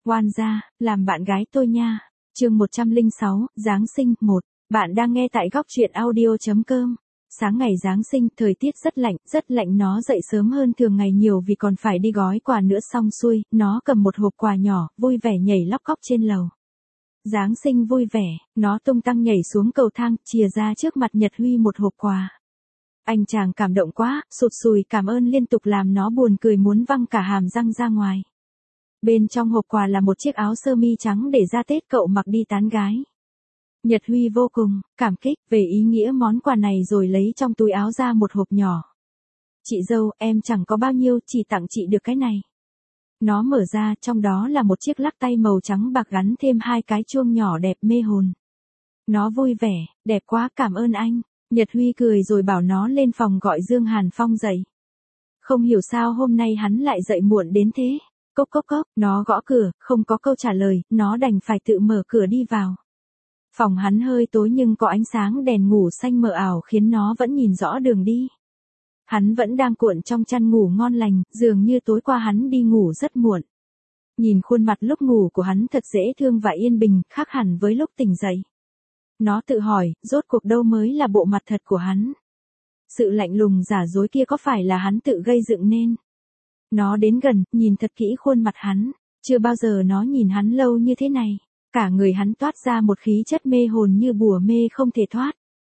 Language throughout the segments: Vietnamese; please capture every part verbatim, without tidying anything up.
Oan gia, làm bạn gái tôi nha. Chương một trăm lẻ sáu, Giáng sinh một. Bạn đang nghe tại góc truyện audio chấm com. Sáng ngày Giáng sinh, thời tiết rất lạnh, rất lạnh, nó dậy sớm hơn thường ngày nhiều vì còn phải đi gói quà nữa. Xong xuôi, nó cầm một hộp quà nhỏ, vui vẻ nhảy lóc cóc trên lầu. Giáng sinh vui vẻ, nó tung tăng nhảy xuống cầu thang, chìa ra trước mặt Nhật Huy một hộp quà. Anh chàng cảm động quá, sụt sùi cảm ơn liên tục làm nó buồn cười muốn văng cả hàm răng ra ngoài. Bên trong hộp quà là một chiếc áo sơ mi trắng để ra Tết cậu mặc đi tán gái. Nhật Huy vô cùng cảm kích về ý nghĩa món quà này rồi lấy trong túi áo ra một hộp nhỏ. Chị dâu, em chẳng có bao nhiêu, chỉ tặng chị được cái này. Nó mở ra, trong đó là một chiếc lắc tay màu trắng bạc gắn thêm hai cái chuông nhỏ đẹp mê hồn. Nó vui vẻ, đẹp quá, cảm ơn anh. Nhật Huy cười rồi bảo nó lên phòng gọi Dương Hàn Phong dậy. Không hiểu sao hôm nay hắn lại dậy muộn đến thế. Cốc cốc cốc, nó gõ cửa, không có câu trả lời, nó đành phải tự mở cửa đi vào. Phòng hắn hơi tối nhưng có ánh sáng đèn ngủ xanh mờ ảo khiến nó vẫn nhìn rõ đường đi. Hắn vẫn đang cuộn trong chăn ngủ ngon lành, dường như tối qua hắn đi ngủ rất muộn. Nhìn khuôn mặt lúc ngủ của hắn thật dễ thương và yên bình, khác hẳn với lúc tỉnh dậy. Nó tự hỏi, rốt cuộc đâu mới là bộ mặt thật của hắn. Sự lạnh lùng giả dối kia có phải là hắn tự gây dựng nên? Nó đến gần, nhìn thật kỹ khuôn mặt hắn. Chưa bao giờ nó nhìn hắn lâu như thế này. Cả người hắn toát ra một khí chất mê hồn như bùa mê không thể thoát.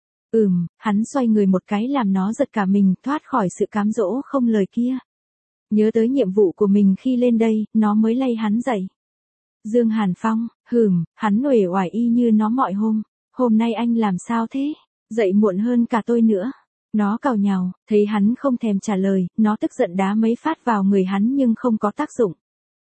Ừm, hắn xoay người một cái làm nó giật cả mình, thoát khỏi sự cám dỗ không lời kia. Nhớ tới nhiệm vụ của mình khi lên đây, nó mới lay hắn dậy. Dương Hàn Phong, hừm, hắn uể oải y như nó mọi hôm. Hôm nay anh làm sao thế? Dậy muộn hơn cả tôi nữa. Nó càu nhàu, thấy hắn không thèm trả lời, nó tức giận đá mấy phát vào người hắn nhưng không có tác dụng.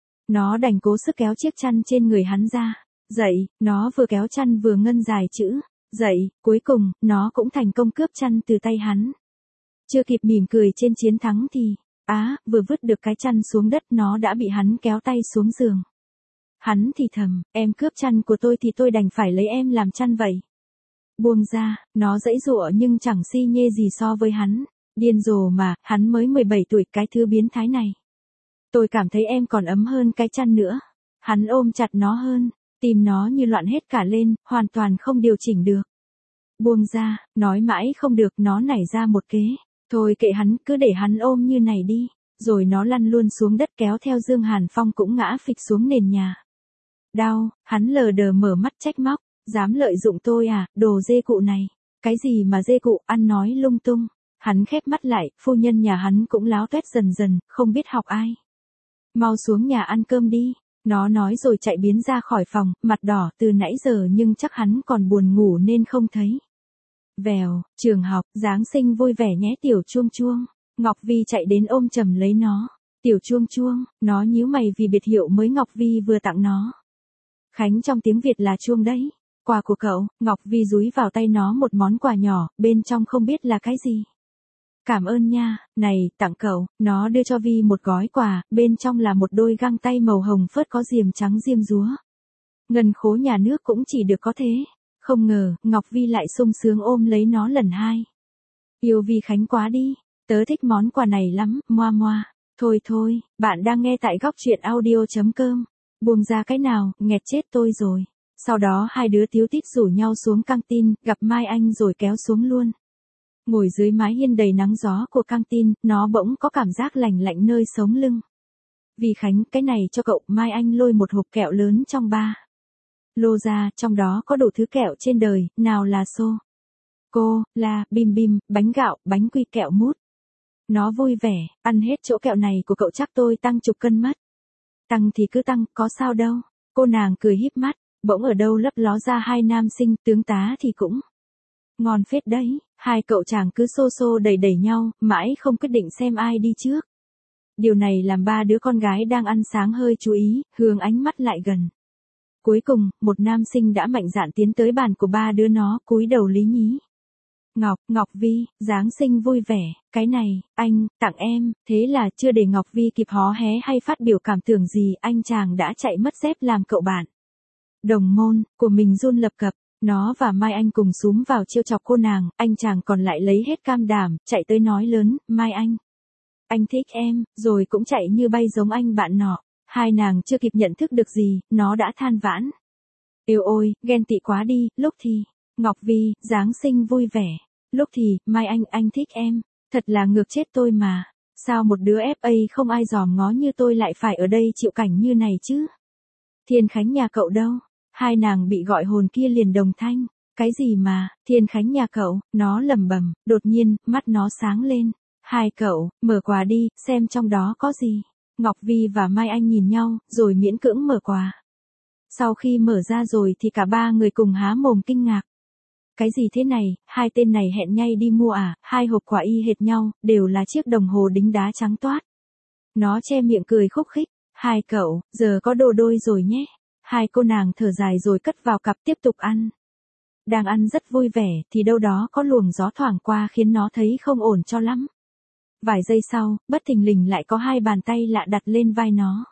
Nó đành cố sức kéo chiếc chăn trên người hắn ra. Dậy, nó vừa kéo chăn vừa ngân dài chữ. Dậy, cuối cùng, nó cũng thành công cướp chăn từ tay hắn. Chưa kịp mỉm cười trên chiến thắng thì, á, vừa vứt được cái chăn xuống đất nó đã bị hắn kéo tay xuống giường. Hắn thì thầm, em cướp chăn của tôi thì tôi đành phải lấy em làm chăn vậy. Buông ra, nó giãy giụa nhưng chẳng si nhê gì so với hắn. Điên rồ mà, hắn mới mười bảy tuổi, cái thứ biến thái này. Tôi cảm thấy em còn ấm hơn cái chăn nữa. Hắn ôm chặt nó hơn, tim nó như loạn hết cả lên, hoàn toàn không điều chỉnh được. Buông ra, nói mãi không được, nó nảy ra một kế. Thôi kệ hắn, cứ để hắn ôm như này đi. Rồi nó lăn luôn xuống đất kéo theo Dương Hàn Phong cũng ngã phịch xuống nền nhà. Đau, hắn lờ đờ mở mắt trách móc. Dám lợi dụng tôi à, đồ dê cụ này. Cái gì mà dê cụ, ăn nói lung tung. Hắn khép mắt lại, phu nhân nhà hắn cũng láo toét dần dần, không biết học ai. Mau xuống nhà ăn cơm đi. Nó nói rồi chạy biến ra khỏi phòng, mặt đỏ từ nãy giờ nhưng chắc hắn còn buồn ngủ nên không thấy. Vèo, trường học, Giáng sinh vui vẻ nhé tiểu chuông chuông. Ngọc Vi chạy đến ôm chầm lấy nó. Tiểu chuông chuông, nó nhíu mày vì biệt hiệu mới Ngọc Vi vừa tặng nó. Khánh trong tiếng Việt là chuông đấy. Quà của cậu. Ngọc Vi dúi vào tay nó một món quà nhỏ, bên trong không biết là cái gì. Cảm ơn nha, này, tặng cậu. Nó đưa cho Vi một gói quà, bên trong là một đôi găng tay màu hồng phớt có diềm trắng diêm dúa. Ngân khố nhà nước cũng chỉ được có thế. Không ngờ, Ngọc Vi lại sung sướng ôm lấy nó lần hai. Yêu Vi Khánh quá đi, tớ thích món quà này lắm, moa moa. Thôi thôi, bạn đang nghe tại góc truyện audio chấm com. Buông ra cái nào, nghẹt chết tôi rồi. Sau đó hai đứa tíu tít rủ nhau xuống căng tin, gặp Mai Anh rồi kéo xuống luôn. Ngồi dưới mái hiên đầy nắng gió của căng tin, nó bỗng có cảm giác lành lạnh nơi sống lưng. Vì Khánh, cái này cho cậu. Mai Anh lôi một hộp kẹo lớn trong ba lô ra, trong đó có đủ thứ kẹo trên đời, nào là sô cô la, bim bim, bánh gạo, bánh quy, kẹo mút. Nó vui vẻ, ăn hết chỗ kẹo này của cậu chắc tôi tăng chục cân mất. Tăng thì cứ tăng, có sao đâu. Cô nàng cười híp mắt. Bỗng ở đâu lấp ló ra hai nam sinh, tướng tá thì cũng ngon phết đấy. Hai cậu chàng cứ xô xô đẩy đẩy nhau, mãi không quyết định xem ai đi trước. Điều này làm ba đứa con gái đang ăn sáng hơi chú ý, hướng ánh mắt lại gần. Cuối cùng, một nam sinh đã mạnh dạn tiến tới bàn của ba đứa nó, cúi đầu lý nhí. Ngọc, Ngọc Vi, Giáng sinh vui vẻ, cái này, anh, tặng em. Thế là chưa để Ngọc Vi kịp hó hé hay phát biểu cảm tưởng gì, anh chàng đã chạy mất dép làm cậu bạn đồng môn của mình run lập cập. Nó và Mai Anh cùng xúm vào trêu chọc cô nàng, anh chàng còn lại lấy hết cam đảm, chạy tới nói lớn, Mai Anh, anh thích em, rồi cũng chạy như bay giống anh bạn nọ. Hai nàng chưa kịp nhận thức được gì, nó đã than vãn. Yêu ôi, ghen tị quá đi, lúc thì, Ngọc Vi, Giáng sinh vui vẻ. Lúc thì, Mai Anh, anh thích em. Thật là ngược chết tôi mà. Sao một đứa ép a không ai dòm ngó như tôi lại phải ở đây chịu cảnh như này chứ? Thiên Khánh nhà cậu đâu? Hai nàng bị gọi hồn kia liền đồng thanh. Cái gì mà, Thiên Khánh nhà cậu, nó lẩm bẩm, đột nhiên, mắt nó sáng lên. Hai cậu, mở quà đi, xem trong đó có gì. Ngọc Vi và Mai Anh nhìn nhau, rồi miễn cưỡng mở quà. Sau khi mở ra rồi thì cả ba người cùng há mồm kinh ngạc. Cái gì thế này, hai tên này hẹn nhau đi mua à, hai hộp quà y hệt nhau, đều là chiếc đồng hồ đính đá trắng toát. Nó che miệng cười khúc khích, hai cậu, giờ có đồ đôi rồi nhé. Hai cô nàng thở dài rồi cất vào cặp tiếp tục ăn. Đang ăn rất vui vẻ thì đâu đó có luồng gió thoảng qua khiến nó thấy không ổn cho lắm. Vài giây sau, bất thình lình lại có hai bàn tay lạ đặt lên vai nó.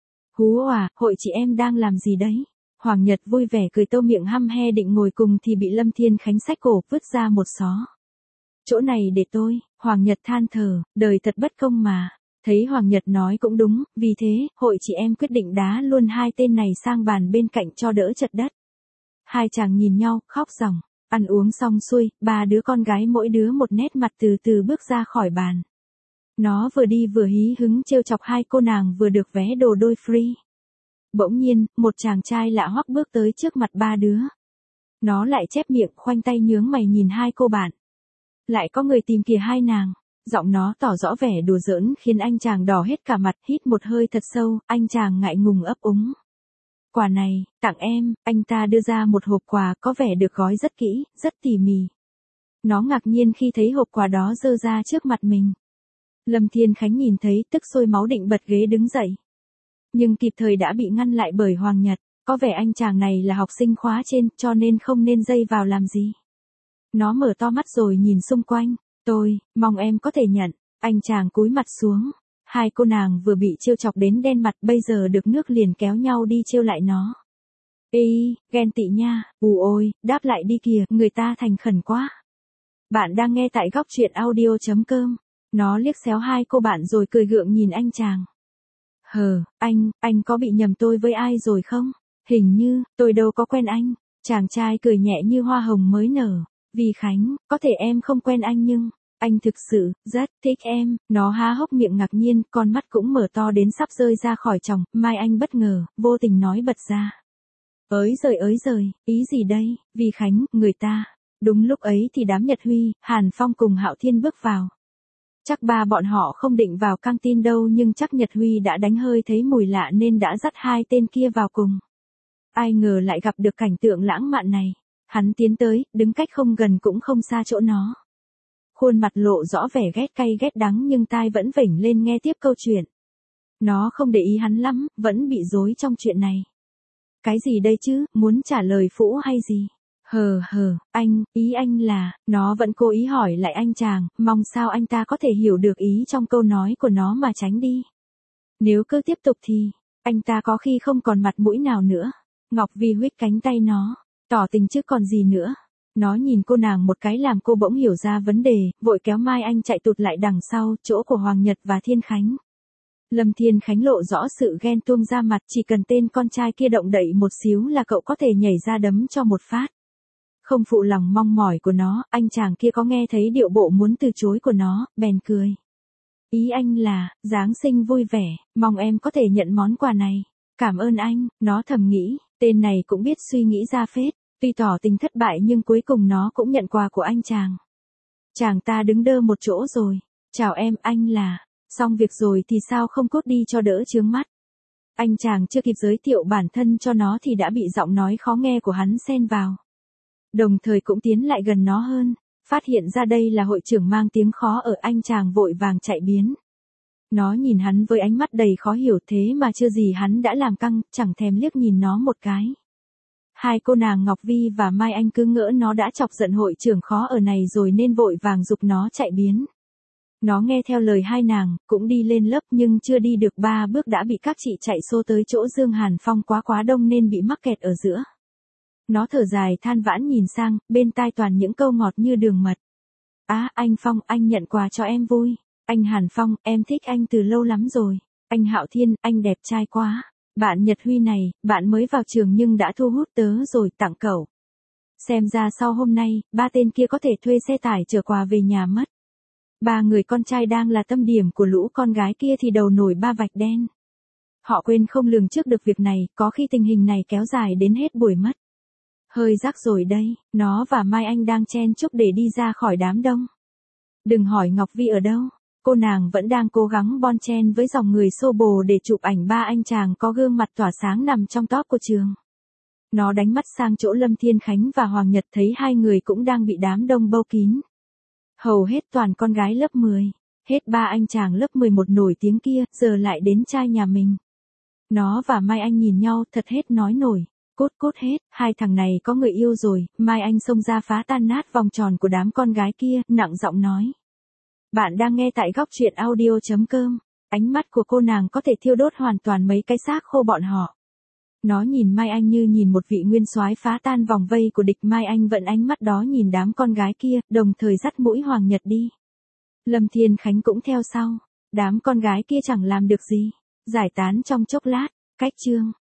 Hú à, hội chị em đang làm gì đấy? Hoàng Nhật vui vẻ cười tô miệng hăm he định ngồi cùng thì bị Lâm Thiên Khánh xách cổ vứt ra một xó. Chỗ này để tôi, Hoàng Nhật than thở, đời thật bất công mà. Thấy Hoàng Nhật nói cũng đúng, vì thế, hội chị em quyết định đá luôn hai tên này sang bàn bên cạnh cho đỡ chật đất. Hai chàng nhìn nhau, khóc ròng, ăn uống xong xuôi, ba đứa con gái mỗi đứa một nét mặt từ từ bước ra khỏi bàn. Nó vừa đi vừa hí hứng trêu chọc hai cô nàng vừa được vé đồ đôi free. Bỗng nhiên, một chàng trai lạ hoắc bước tới trước mặt ba đứa. Nó lại chép miệng khoanh tay nhướng mày nhìn hai cô bạn. Lại có người tìm kìa hai nàng. Giọng nó tỏ rõ vẻ đùa giỡn khiến anh chàng đỏ hết cả mặt, hít một hơi thật sâu, anh chàng ngại ngùng ấp úng. Quà này, tặng em, anh ta đưa ra một hộp quà có vẻ được gói rất kỹ, rất tỉ mỉ. Nó ngạc nhiên khi thấy hộp quà đó dơ ra trước mặt mình. Lâm Thiên Khánh nhìn thấy tức sôi máu định bật ghế đứng dậy. Nhưng kịp thời đã bị ngăn lại bởi Hoàng Nhật, có vẻ anh chàng này là học sinh khóa trên cho nên không nên dây vào làm gì. Nó mở to mắt rồi nhìn xung quanh, tôi, mong em có thể nhận, anh chàng cúi mặt xuống. Hai cô nàng vừa bị trêu chọc đến đen mặt bây giờ được nước liền kéo nhau đi trêu lại nó. Ê, ghen tị nha, ù ôi, đáp lại đi kìa, người ta thành khẩn quá. Bạn đang nghe tại góc truyện audio chấm com. Nó liếc xéo hai cô bạn rồi cười gượng nhìn anh chàng. Hờ, anh, anh có bị nhầm tôi với ai rồi không? Hình như, tôi đâu có quen anh. Chàng trai cười nhẹ như hoa hồng mới nở. Vì Khánh, có thể em không quen anh nhưng, anh thực sự, rất thích em. Nó há hốc miệng ngạc nhiên, con mắt cũng mở to đến sắp rơi ra khỏi tròng. Mai Anh bất ngờ, vô tình nói bật ra. Ới giời ới giời, ý gì đây? Vì Khánh, người ta. Đúng lúc ấy thì đám Nhật Huy, Hàn Phong cùng Hạo Thiên bước vào. Chắc ba bọn họ không định vào căng tin đâu nhưng chắc Nhật Huy đã đánh hơi thấy mùi lạ nên đã dắt hai tên kia vào cùng. Ai ngờ lại gặp được cảnh tượng lãng mạn này. Hắn tiến tới, đứng cách không gần cũng không xa chỗ nó. Khuôn mặt lộ rõ vẻ ghét cay ghét đắng nhưng tai vẫn vểnh lên nghe tiếp câu chuyện. Nó không để ý hắn lắm, vẫn bị rối trong chuyện này. Cái gì đây chứ, muốn trả lời phũ hay gì? Hờ hờ, anh, ý anh là, nó vẫn cố ý hỏi lại anh chàng, mong sao anh ta có thể hiểu được ý trong câu nói của nó mà tránh đi. Nếu cứ tiếp tục thì, anh ta có khi không còn mặt mũi nào nữa. Ngọc Vi huýt cánh tay nó, tỏ tình chứ còn gì nữa. Nó nhìn cô nàng một cái làm cô bỗng hiểu ra vấn đề, vội kéo Mai Anh chạy tụt lại đằng sau, chỗ của Hoàng Nhật và Thiên Khánh. Lâm Thiên Khánh lộ rõ sự ghen tuông ra mặt, chỉ cần tên con trai kia động đậy một xíu là cậu có thể nhảy ra đấm cho một phát. Không phụ lòng mong mỏi của nó, anh chàng kia có nghe thấy điệu bộ muốn từ chối của nó, bèn cười. Ý anh là, Giáng sinh vui vẻ, mong em có thể nhận món quà này. Cảm ơn anh, nó thầm nghĩ, tên này cũng biết suy nghĩ ra phết, tuy tỏ tình thất bại nhưng cuối cùng nó cũng nhận quà của anh chàng. Chàng ta đứng đơ một chỗ rồi, chào em, anh là, xong việc rồi thì sao không cút đi cho đỡ chướng mắt. Anh chàng chưa kịp giới thiệu bản thân cho nó thì đã bị giọng nói khó nghe của hắn xen vào. Đồng thời cũng tiến lại gần nó hơn, phát hiện ra đây là hội trưởng mang tiếng khó ở, anh chàng vội vàng chạy biến. Nó nhìn hắn với ánh mắt đầy khó hiểu thế mà chưa gì hắn đã làm căng, chẳng thèm liếc nhìn nó một cái. Hai cô nàng Ngọc Vi và Mai Anh cứ ngỡ nó đã chọc giận hội trưởng khó ở này rồi nên vội vàng giục nó chạy biến. Nó nghe theo lời hai nàng, cũng đi lên lớp nhưng chưa đi được ba bước đã bị các chị chạy xô tới chỗ Dương Hàn Phong quá quá đông nên bị mắc kẹt ở giữa. Nó thở dài than vãn nhìn sang, bên tai toàn những câu ngọt như đường mật. Á, à, anh Phong, anh nhận quà cho em vui. Anh Hàn Phong, em thích anh từ lâu lắm rồi. Anh Hạo Thiên, anh đẹp trai quá. Bạn Nhật Huy này, bạn mới vào trường nhưng đã thu hút tớ rồi, tặng cậu. Xem ra sau hôm nay, ba tên kia có thể thuê xe tải chở quà về nhà mất. Ba người con trai đang là tâm điểm của lũ con gái kia thì đầu nổi ba vạch đen. Họ quên không lường trước được việc này, có khi tình hình này kéo dài đến hết buổi mất. Hơi rắc rồi đây, nó và Mai Anh đang chen chúc để đi ra khỏi đám đông. Đừng hỏi Ngọc Vi ở đâu, cô nàng vẫn đang cố gắng bon chen với dòng người xô bồ để chụp ảnh ba anh chàng có gương mặt tỏa sáng nằm trong top của trường. Nó đánh mắt sang chỗ Lâm Thiên Khánh và Hoàng Nhật thấy hai người cũng đang bị đám đông bâu kín. Hầu hết toàn con gái lớp mười, hết ba anh chàng lớp mười một nổi tiếng kia, giờ lại đến trai nhà mình. Nó và Mai Anh nhìn nhau thật hết nói nổi. Cốt cốt hết, hai thằng này có người yêu rồi. Mai Anh xông ra phá tan nát vòng tròn của đám con gái kia, nặng giọng nói. Bạn đang nghe tại góc truyện audio chấm com. Ánh mắt của cô nàng có thể thiêu đốt hoàn toàn mấy cái xác khô bọn họ. Nó nhìn Mai Anh như nhìn một vị nguyên soái phá tan vòng vây của địch. Mai Anh vẫn ánh mắt đó nhìn đám con gái kia, đồng thời dắt mũi Hoàng Nhật đi. Lâm Thiên Khánh cũng theo sau. Đám con gái kia chẳng làm được gì. Giải tán trong chốc lát, cách chương.